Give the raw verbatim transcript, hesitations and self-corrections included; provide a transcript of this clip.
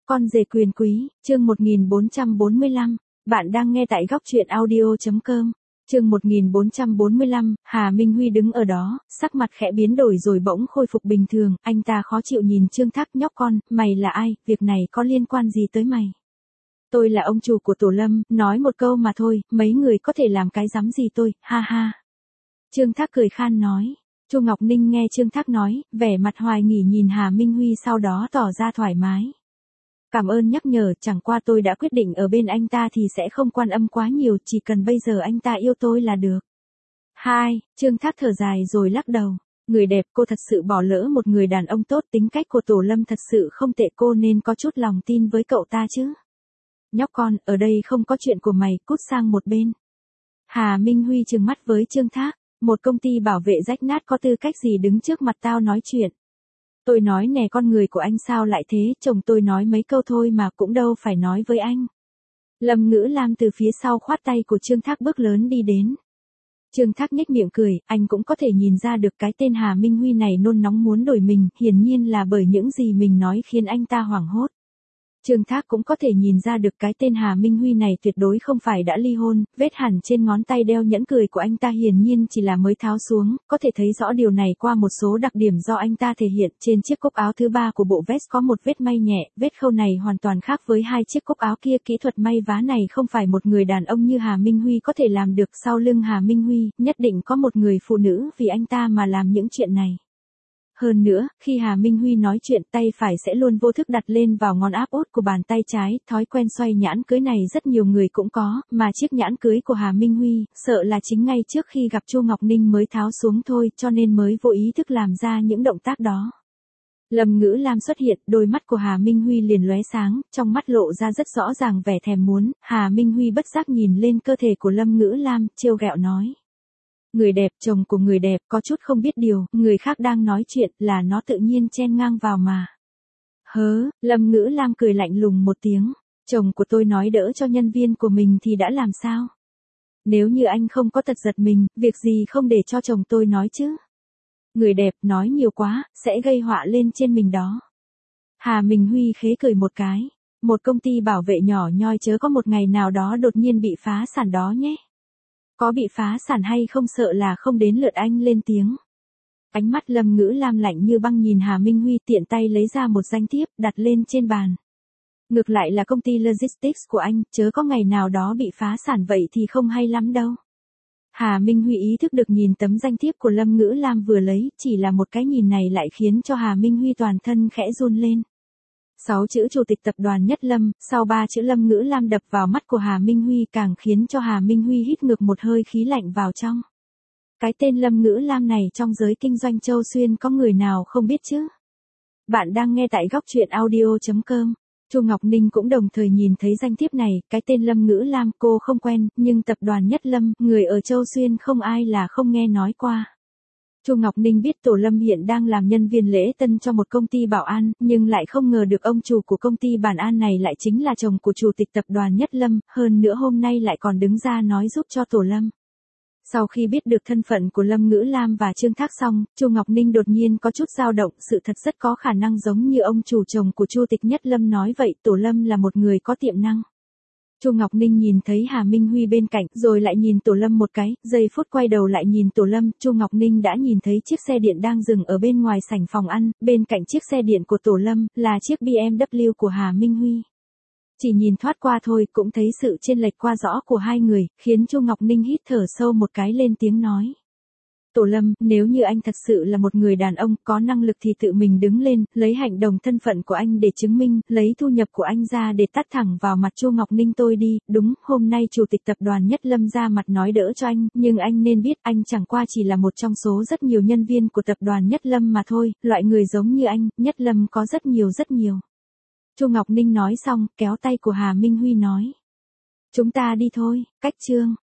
Con rể quyền quý, chương một nghìn bốn trăm bốn mươi lăm, bạn đang nghe tại góc truyện audio.com. Chương một nghìn bốn trăm bốn mươi lăm, Hà Minh Huy đứng ở đó, sắc mặt khẽ biến đổi rồi bỗng khôi phục bình thường, anh ta khó chịu nhìn Trương Thác, nhóc con, mày là ai, việc này có liên quan gì tới mày? Tôi là ông chủ của Tổ Lâm, nói một câu mà thôi, mấy người có thể làm cái rắm gì tôi, ha ha. Trương Thác cười khan nói. Chu Ngọc Ninh nghe Trương Thác nói, vẻ mặt hoài nghi nhìn Hà Minh Huy sau đó tỏ ra thoải mái. Cảm ơn nhắc nhở, chẳng qua tôi đã quyết định ở bên anh ta thì sẽ không quan âm quá nhiều, chỉ cần bây giờ anh ta yêu tôi là được. Hai, Trương Thác thở dài rồi lắc đầu. Người đẹp, cô thật sự bỏ lỡ một người đàn ông tốt, tính cách của Tổ Lâm thật sự không tệ, cô nên có chút lòng tin với cậu ta chứ. Nhóc con, ở đây không có chuyện của mày, cút sang một bên. Hà Minh Huy trừng mắt với Trương Thác, một công ty bảo vệ rách nát có tư cách gì đứng trước mặt tao nói chuyện. Tôi nói nè, con người của anh sao lại thế, chồng tôi nói mấy câu thôi mà cũng đâu phải nói với anh. Lâm Ngữ Lam từ phía sau khoát tay của Trương Thác bước lớn đi đến. Trương Thác nhếch miệng cười, anh cũng có thể nhìn ra được cái tên Hà Minh Huy này nôn nóng muốn đổi mình, hiển nhiên là bởi những gì mình nói khiến anh ta hoảng hốt. Trương Thác cũng có thể nhìn ra được cái tên Hà Minh Huy này tuyệt đối không phải đã ly hôn, vết hẳn trên ngón tay đeo nhẫn cười của anh ta hiển nhiên chỉ là mới tháo xuống, có thể thấy rõ điều này qua một số đặc điểm do anh ta thể hiện. Trên chiếc cúc áo thứ ba của bộ vest có một vết may nhẹ, vết khâu này hoàn toàn khác với hai chiếc cúc áo kia, kỹ thuật may vá này không phải một người đàn ông như Hà Minh Huy có thể làm được. Sau lưng Hà Minh Huy, nhất định có một người phụ nữ vì anh ta mà làm những chuyện này. Hơn nữa, khi Hà Minh Huy nói chuyện, tay phải sẽ luôn vô thức đặt lên vào ngón áp út của bàn tay trái, thói quen xoay nhãn cưới này rất nhiều người cũng có, mà chiếc nhãn cưới của Hà Minh Huy, sợ là chính ngay trước khi gặp Chu Ngọc Ninh mới tháo xuống thôi, cho nên mới vô ý thức làm ra những động tác đó. Lâm Ngữ Lam xuất hiện, đôi mắt của Hà Minh Huy liền lóe sáng, trong mắt lộ ra rất rõ ràng vẻ thèm muốn. Hà Minh Huy bất giác nhìn lên cơ thể của Lâm Ngữ Lam, trêu ghẹo nói. Người đẹp, chồng của người đẹp, có chút không biết điều, người khác đang nói chuyện là nó tự nhiên chen ngang vào mà. Hớ, Lâm Ngữ Lam cười lạnh lùng một tiếng, chồng của tôi nói đỡ cho nhân viên của mình thì đã làm sao? Nếu như anh không có tật giật mình, việc gì không để cho chồng tôi nói chứ? Người đẹp nói nhiều quá, sẽ gây họa lên trên mình đó. Hà Minh Huy khế cười một cái, một công ty bảo vệ nhỏ nhoi chớ có một ngày nào đó đột nhiên bị phá sản đó nhé. Có bị phá sản hay không sợ là không đến lượt anh lên tiếng. Ánh mắt Lâm Ngữ Lam lạnh như băng nhìn Hà Minh Huy, tiện tay lấy ra một danh thiếp đặt lên trên bàn. Ngược lại là công ty logistics của anh, chớ có ngày nào đó bị phá sản vậy thì không hay lắm đâu. Hà Minh Huy ý thức được nhìn tấm danh thiếp của Lâm Ngữ Lam vừa lấy, chỉ là một cái nhìn này lại khiến cho Hà Minh Huy toàn thân khẽ run lên. Sáu chữ chủ tịch tập đoàn Nhất Lâm, sau ba chữ Lâm Ngữ Lam đập vào mắt của Hà Minh Huy càng khiến cho Hà Minh Huy hít ngược một hơi khí lạnh vào trong. Cái tên Lâm Ngữ Lam này trong giới kinh doanh Châu Xuyên có người nào không biết chứ? Bạn đang nghe tại góc truyện audio.com. Chu Ngọc Ninh cũng đồng thời nhìn thấy danh thiếp này, cái tên Lâm Ngữ Lam cô không quen, nhưng tập đoàn Nhất Lâm, người ở Châu Xuyên không ai là không nghe nói qua. Chu Ngọc Ninh biết Tổ Lâm hiện đang làm nhân viên lễ tân cho một công ty bảo an, nhưng lại không ngờ được ông chủ của công ty bảo an này lại chính là chồng của chủ tịch tập đoàn Nhất Lâm, hơn nữa hôm nay lại còn đứng ra nói giúp cho Tổ Lâm. Sau khi biết được thân phận của Lâm Ngữ Lam và Trương Thác xong, Chu Ngọc Ninh đột nhiên có chút dao động, sự thật rất có khả năng giống như ông chủ chồng của Chu tịch Nhất Lâm nói vậy, Tổ Lâm là một người có tiềm năng. Chu Ngọc Ninh nhìn thấy Hà Minh Huy bên cạnh, rồi lại nhìn Tổ Lâm một cái, giây phút quay đầu lại nhìn Tổ Lâm, Chu Ngọc Ninh đã nhìn thấy chiếc xe điện đang dừng ở bên ngoài sảnh phòng ăn, bên cạnh chiếc xe điện của Tổ Lâm, là chiếc bê em vê của Hà Minh Huy. Chỉ nhìn thoát qua thôi, cũng thấy sự chênh lệch qua rõ của hai người, khiến Chu Ngọc Ninh hít thở sâu một cái lên tiếng nói. Tổ Lâm, nếu như anh thật sự là một người đàn ông có năng lực thì tự mình đứng lên, lấy hành động thân phận của anh để chứng minh, lấy thu nhập của anh ra để tát thẳng vào mặt Chu Ngọc Ninh tôi đi. Đúng, hôm nay chủ tịch tập đoàn Nhất Lâm ra mặt nói đỡ cho anh, nhưng anh nên biết anh chẳng qua chỉ là một trong số rất nhiều nhân viên của tập đoàn Nhất Lâm mà thôi, loại người giống như anh, Nhất Lâm có rất nhiều rất nhiều. Chu Ngọc Ninh nói xong, kéo tay của Hà Minh Huy nói. Chúng ta đi thôi, cách chương.